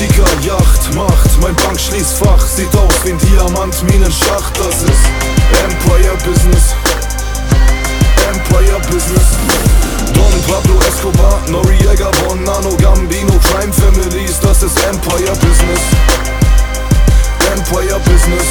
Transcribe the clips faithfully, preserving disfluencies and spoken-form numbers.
Sunseeker, Yacht, Macht, mein Bankschließfach sieht aus wie ein Diamantminenschacht. Das ist Empire Business, Empire Business. Don Pablo Escobar, Noriega, Bonanno, Gambino, Crime Families, das ist Empire Business, Empire Business.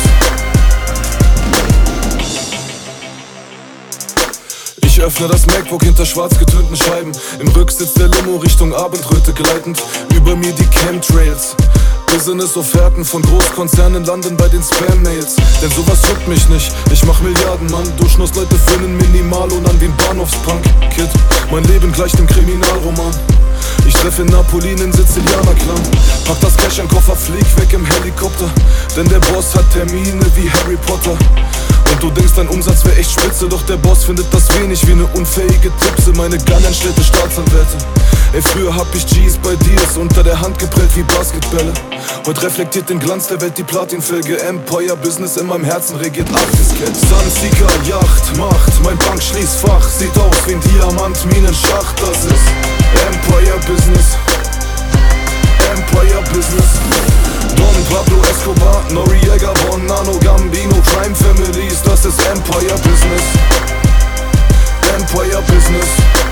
Ich öffne das MacBook hinter schwarz getönten Scheiben, im Rücksitz der Limo Richtung Abendröte gleitend, über mir die Chemtrails. Business-Offerten von Großkonzernen landen bei den Spam-Mails. Denn sowas juckt mich nicht, ich mach Milliarden, Mann. Durchschnittsleute für nen Minimallohn an den Bahnhofspunk-Kid. Mein Leben gleicht dem Kriminalroman. Ich treffe in Napoli nen Sizilianer-Clan. Pack das Cash in Koffer, flieg weg im Helikopter. Denn der Boss hat Termine wie Harry Potter. Und du denkst, dein Umsatz wär echt spitze, doch der Boss findet das wenig wie ne unfähige Tipse. Meine Gun entstellte Staatsanwälte. Ey, früher hab ich G's bei Deals unter der Hand geprellt wie Basketbälle. Heute reflektiert den Glanz der Welt die Platinfelge. Empire Business in meinem Herzen regiert Arktiskett. Sunseeker, Yacht, Macht, mein Bankschließfach sieht aus wie ein Diamantminenschacht. Das ist Empire Business, Empire Business. Don Pablo Escobar, Noriega, Bonanno, Gambino, Crime Families, das ist Empire Business, Empire Business.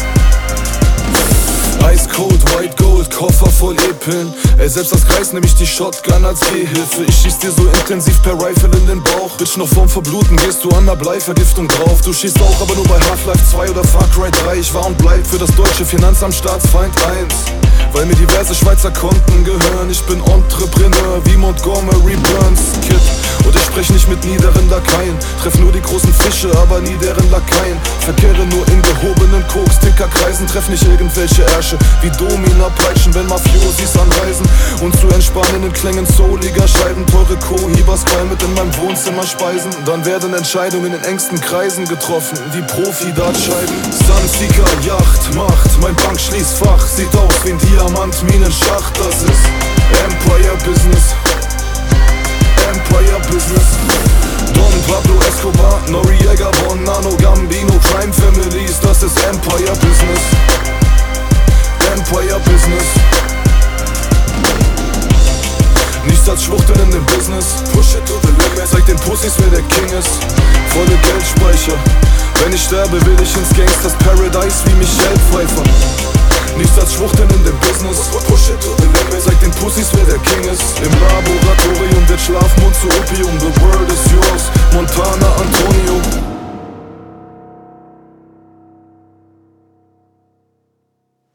Ice Cold, White Gold, Koffer voll E-Pillen. Ey, selbst als Kreis nehm ich die Shotgun als Gehhilfe. Ich schieß dir so intensiv per Rifle in den Bauch. Bitch, noch vorm Verbluten gehst du an der Bleivergiftung drauf. Du schießt auch, aber nur bei Half-Life zwei oder Far Cry drei. Ich war und bleib für das deutsche Finanzamt Staatsfeind eins. Weil mir diverse Schweizer Konten gehören. Ich bin Entrepreneur wie Montgomery Burns, Kid. Und ich sprech nicht mit niederen Lakaien. Treff nur die großen Fische, aber nie deren Lakaien. Verkehre nur in gehobenen Koks-Ticker-Kreisen. Treff nicht irgendwelche Ärsche wie Domina peitschen, wenn Mafiosis anreisen. Und zu entspannenden Klängen souliger Scheiben. Teure Cohibas Ball mit in meinem Wohnzimmer speisen. Dann werden Entscheidungen in engsten Kreisen getroffen, wie Profi-Dartscheiben. Sunseeker, Yacht, Macht, mein Bankschließfach sieht aus wie ein Diamantminenschacht. Das ist Empire Business, Empire Business. Don Pablo Escobar, Noriega, Bonanno, Gambino, Crime Families, das ist Empire Business, Empire Business. Nichts als Schwuchteln in dem Business. Push it to the limit. Zeig den Pussys, wer der King ist. Volle Geldspeicher. Wenn ich sterbe, will ich ins Gangsters Paradise wie Michelle Pfeiffer. Nichts als Schwuchteln in dem Business. Push it to the limit. Zeig den Pussys, wer der King ist. Im Laboratorium wird Schlafmond zu Opium. The world is yours.